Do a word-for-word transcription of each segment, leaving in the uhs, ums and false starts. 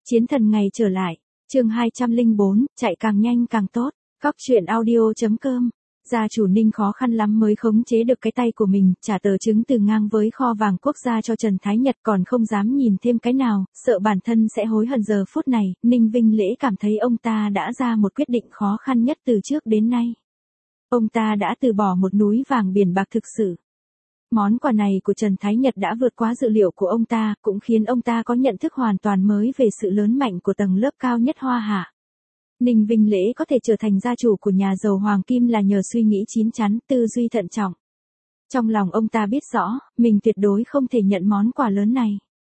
Chiến thần ngày trở lại, chương hai trăm lẻ bốn, chạy càng nhanh càng tốt, Cóc truyện audio.com. Gia chủ Ninh khó khăn lắm mới khống chế được cái tay của mình, trả tờ chứng từ ngang với kho vàng quốc gia cho Trần Thái Nhật, còn không dám nhìn thêm cái nào, sợ bản thân sẽ hối hận. Giờ phút này, Ninh Vinh Lễ cảm thấy ông ta đã ra một quyết định khó khăn nhất từ trước đến nay. Ông ta đã từ bỏ một núi vàng biển bạc thực sự. Món quà này của Trần Thái Nhật đã vượt quá dự liệu của ông ta, cũng khiến ông ta có nhận thức hoàn toàn mới về sự lớn mạnh của tầng lớp cao nhất Hoa Hạ. Ninh Vinh Lễ có thể trở thành gia chủ của nhà giàu Hoàng Kim là nhờ suy nghĩ chín chắn, tư duy thận trọng. Trong lòng ông ta biết rõ, mình tuyệt đối không thể nhận món quà lớn này.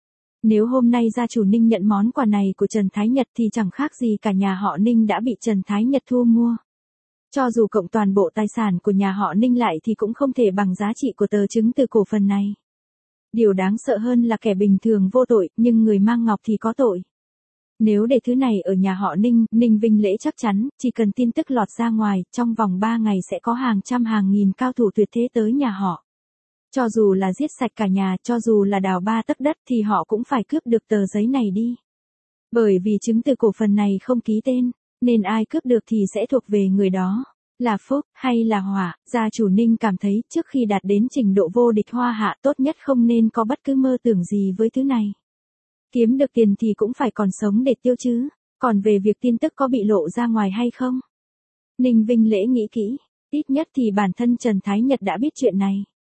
Nếu hôm nay gia chủ Ninh nhận món quà này của Trần Thái Nhật thì chẳng khác gì cả nhà họ Ninh đã bị Trần Thái Nhật thu mua. Cho dù cộng toàn bộ tài sản của nhà họ Ninh lại thì cũng không thể bằng giá trị của tờ chứng từ cổ phần này. Điều đáng sợ hơn là kẻ bình thường vô tội, nhưng người mang ngọc thì có tội. Nếu để thứ này ở nhà họ Ninh, Ninh Vinh Lễ chắc chắn, chỉ cần tin tức lọt ra ngoài, trong vòng ba ngày sẽ có hàng trăm hàng nghìn cao thủ tuyệt thế tới nhà họ. Cho dù là giết sạch cả nhà, cho dù là đào ba tấc đất thì họ cũng phải cướp được tờ giấy này đi. Bởi vì chứng từ cổ phần này không ký tên, nên ai cướp được thì sẽ thuộc về người đó. Là phúc, hay là họa, gia chủ Ninh cảm thấy trước khi đạt đến trình độ vô địch Hoa Hạ tốt nhất không nên có bất cứ mơ tưởng gì với thứ này. Kiếm được tiền thì cũng phải còn sống để tiêu chứ, còn về việc tin tức có bị lộ ra ngoài hay không? Ninh Vinh Lễ nghĩ kỹ, ít nhất thì bản thân Trần Thái Nhật đã biết chuyện này.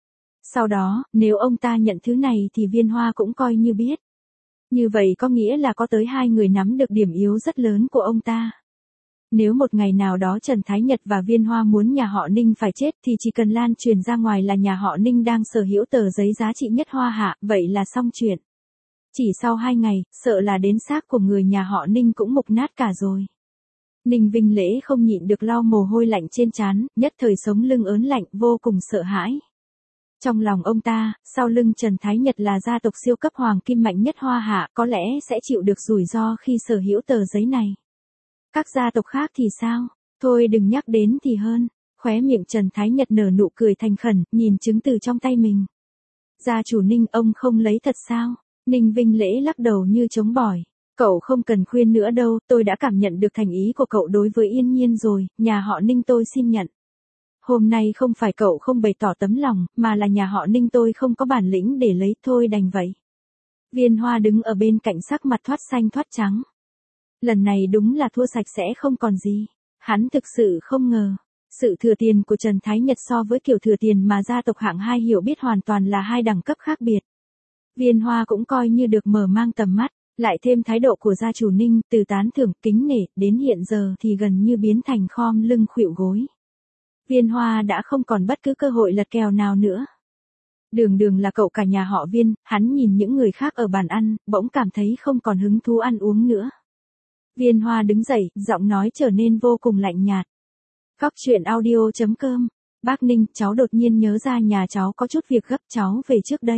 Sau đó, nếu ông ta nhận thứ này thì Viên Hoa cũng coi như biết. Như vậy có nghĩa là có tới hai người nắm được điểm yếu rất lớn của ông ta. Nếu một ngày nào đó Trần Thái Nhật và Viên Hoa muốn nhà họ Ninh phải chết thì chỉ cần lan truyền ra ngoài là nhà họ Ninh đang sở hữu tờ giấy giá trị nhất Hoa Hạ, vậy là xong chuyện. Chỉ sau hai ngày, sợ là đến xác của người nhà họ Ninh cũng mục nát cả rồi. Ninh Vinh Lễ không nhịn được lau mồ hôi lạnh trên trán, nhất thời sống lưng ớn lạnh, vô cùng sợ hãi. Trong lòng ông ta, sau lưng Trần Thái Nhật là gia tộc siêu cấp Hoàng Kim mạnh nhất Hoa Hạ, có lẽ sẽ chịu được rủi ro khi sở hữu tờ giấy này. Các gia tộc khác thì sao? Thôi đừng nhắc đến thì hơn. Khóe miệng Trần Thái Nhật nở nụ cười thành khẩn, nhìn chứng từ trong tay mình. Gia chủ Ninh, ông không lấy thật sao? Ninh Vinh Lễ lắc đầu như chống bỏi. Cậu không cần khuyên nữa đâu, tôi đã cảm nhận được thành ý của cậu đối với Yên Nhiên rồi, nhà họ Ninh tôi xin nhận. Hôm nay không phải cậu không bày tỏ tấm lòng, mà là nhà họ Ninh tôi không có bản lĩnh để lấy, thôi đành vậy. Viên Hoa đứng ở bên cạnh sắc mặt thoát xanh thoát trắng. Lần này đúng là thua sạch sẽ không còn gì. Hắn thực sự không ngờ. Sự thừa tiền của Trần Thái Nhật so với kiểu thừa tiền mà gia tộc hạng hai hiểu biết hoàn toàn là hai đẳng cấp khác biệt. Viên Hoa cũng coi như được mở mang tầm mắt, lại thêm thái độ của gia chủ Ninh, từ tán thưởng, kính nể, đến hiện giờ thì gần như biến thành khom lưng khuỵu gối. Viên Hoa đã không còn bất cứ cơ hội lật kèo nào nữa. Đường đường là cậu cả nhà họ Viên, hắn nhìn những người khác ở bàn ăn, bỗng cảm thấy không còn hứng thú ăn uống nữa. Viên Hoa đứng dậy, giọng nói trở nên vô cùng lạnh nhạt. Cóc truyện audio.com. Bác Ninh, cháu đột nhiên nhớ ra nhà cháu có chút việc gấp, cháu về trước đây.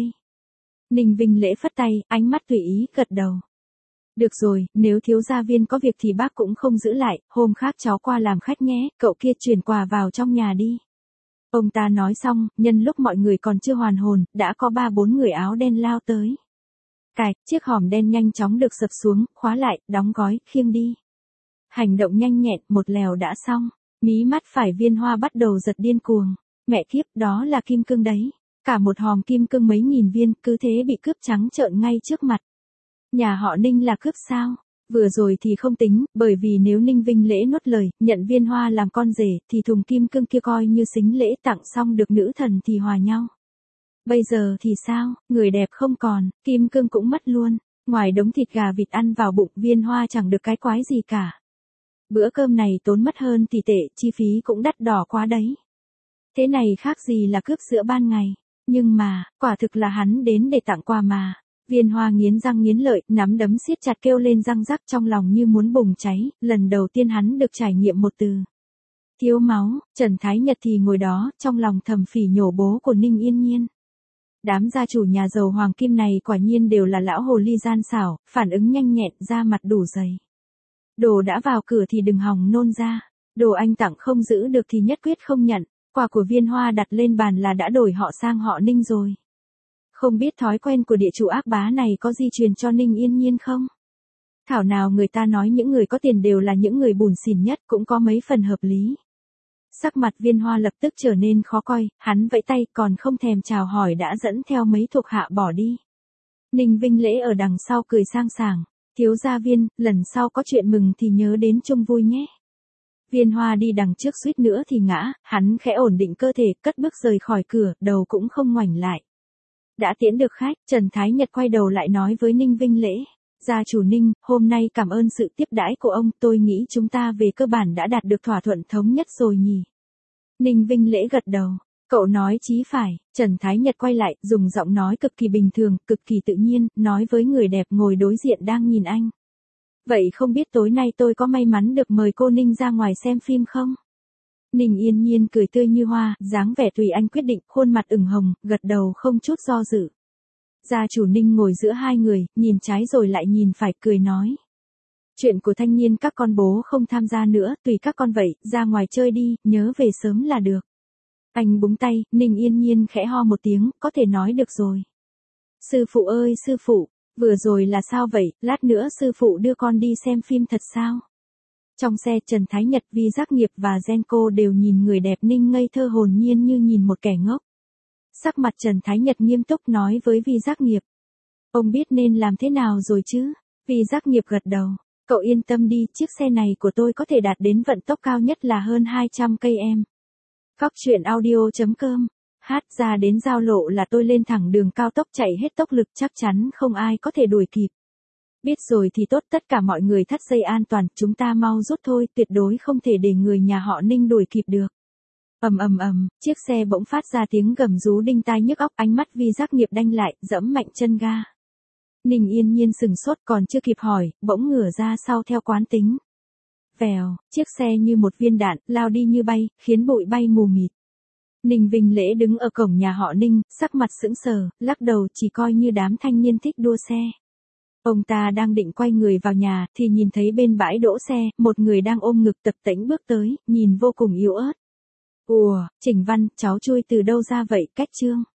Ninh Vinh Lễ phất tay, ánh mắt tùy ý, gật đầu. Được rồi, nếu thiếu gia Viên có việc thì bác cũng không giữ lại, hôm khác cháu qua làm khách nhé, cậu kia chuyển quà vào trong nhà đi. Ông ta nói xong, nhân lúc mọi người còn chưa hoàn hồn, đã có ba bốn người áo đen lao tới. Cài, chiếc hòm đen nhanh chóng được sập xuống, khóa lại, đóng gói, khiêng đi. Hành động nhanh nhẹn, một lèo đã xong. Mí mắt phải Viên Hoa bắt đầu giật điên cuồng. Mẹ kiếp, đó là kim cương đấy. Cả một hòm kim cương mấy nghìn viên, cứ thế bị cướp trắng trợn ngay trước mặt. Nhà họ Ninh là cướp sao? Vừa rồi thì không tính, bởi vì nếu Ninh Vinh Lễ nuốt lời, nhận Viên Hoa làm con rể, thì thùng kim cương kia coi như sính lễ tặng xong được nữ thần thì hòa nhau. Bây giờ thì sao, người đẹp không còn, kim cương cũng mất luôn, ngoài đống thịt gà vịt ăn vào bụng Viên Hoa chẳng được cái quái gì cả. Bữa cơm này tốn mất hơn tỷ tệ, chi phí cũng đắt đỏ quá đấy. Thế này khác gì là cướp giữa ban ngày, nhưng mà, quả thực là hắn đến để tặng quà mà. Viên Hoa nghiến răng nghiến lợi, nắm đấm siết chặt kêu lên răng rắc trong lòng như muốn bùng cháy, lần đầu tiên hắn được trải nghiệm một từ. Thiếu máu, Trần Thái Nhật thì ngồi đó, trong lòng thầm phỉ nhổ bố của Ninh Yên Nhiên. Đám gia chủ nhà giàu Hoàng Kim này quả nhiên đều là lão hồ ly gian xảo, phản ứng nhanh nhẹn, da mặt đủ dày. Đồ đã vào cửa thì đừng hòng nôn ra, đồ anh tặng không giữ được thì nhất quyết không nhận, quà của Viên Hoa đặt lên bàn là đã đổi họ sang họ Ninh rồi. Không biết thói quen của địa chủ ác bá này có di truyền cho Ninh Yên Nhiên không? Thảo nào người ta nói những người có tiền đều là những người bủn xỉn nhất, cũng có mấy phần hợp lý. Sắc mặt Viên Hoa lập tức trở nên khó coi, hắn vẫy tay còn không thèm chào hỏi đã dẫn theo mấy thuộc hạ bỏ đi. Ninh Vinh Lễ ở đằng sau cười sang sảng, thiếu gia Viên, lần sau có chuyện mừng thì nhớ đến chung vui nhé. Viên Hoa đi đằng trước suýt nữa thì ngã, hắn khẽ ổn định cơ thể, cất bước rời khỏi cửa, đầu cũng không ngoảnh lại. Đã tiễn được khách, Trần Thái Nhật quay đầu lại nói với Ninh Vinh Lễ. Gia chủ Ninh, hôm nay cảm ơn sự tiếp đãi của ông, tôi nghĩ chúng ta về cơ bản đã đạt được thỏa thuận thống nhất rồi nhỉ. Ninh Vinh Lễ gật đầu, cậu nói chí phải. Trần Thái Nhật quay lại, dùng giọng nói cực kỳ bình thường, cực kỳ tự nhiên, nói với người đẹp ngồi đối diện đang nhìn anh. Vậy không biết tối nay tôi có may mắn được mời cô Ninh ra ngoài xem phim không? Ninh Yên Nhiên cười tươi như hoa, dáng vẻ tùy anh quyết định, khuôn mặt ửng hồng, gật đầu không chút do dự. Gia chủ Ninh ngồi giữa hai người, nhìn trái rồi lại nhìn phải, cười nói. Chuyện của thanh niên các con bố không tham gia nữa, tùy các con vậy, ra ngoài chơi đi, nhớ về sớm là được. Anh búng tay, Ninh Yên Nhiên khẽ ho một tiếng, có thể nói được rồi. Sư phụ ơi sư phụ, vừa rồi là sao vậy, lát nữa sư phụ đưa con đi xem phim thật sao? Trong xe Trần Thái Nhật, Vi Giác Nghiệp và Genco đều nhìn người đẹp Ninh ngây thơ hồn nhiên như nhìn một kẻ ngốc. Sắc mặt Trần Thái Nhật nghiêm túc nói với Vi Giác Nghiệp. Ông biết nên làm thế nào rồi chứ? Vi Giác Nghiệp gật đầu. Cậu yên tâm đi, chiếc xe này của tôi có thể đạt đến vận tốc cao nhất là hơn hai trăm cây em. Cóc truyện audio chấm com. Hát ra đến giao lộ là tôi lên thẳng đường cao tốc chạy hết tốc lực, chắc chắn không ai có thể đuổi kịp. Biết rồi thì tốt, tất cả mọi người thắt dây an toàn, chúng ta mau rút thôi, tuyệt đối không thể để người nhà họ Ninh đuổi kịp được. Ầm ầm ầm, chiếc xe bỗng phát ra tiếng gầm rú đinh tai nhức óc, ánh mắt Vi Giác Nghiệp đanh lại, giẫm mạnh chân ga. Ninh Yên Nhiên sừng sốt, còn chưa kịp hỏi, bỗng ngửa ra sau theo quán tính. Vèo, chiếc xe như một viên đạn, lao đi như bay, khiến bụi bay mù mịt. Ninh Vinh Lễ đứng ở cổng nhà họ Ninh, sắc mặt sững sờ, lắc đầu, chỉ coi như đám thanh niên thích đua xe. Ông ta đang định quay người vào nhà, thì nhìn thấy bên bãi đỗ xe, một người đang ôm ngực tập tễnh bước tới, nhìn vô cùng yếu ớt. Ủa, Trình Văn, cháu chui từ đâu ra vậy, Cách Trương?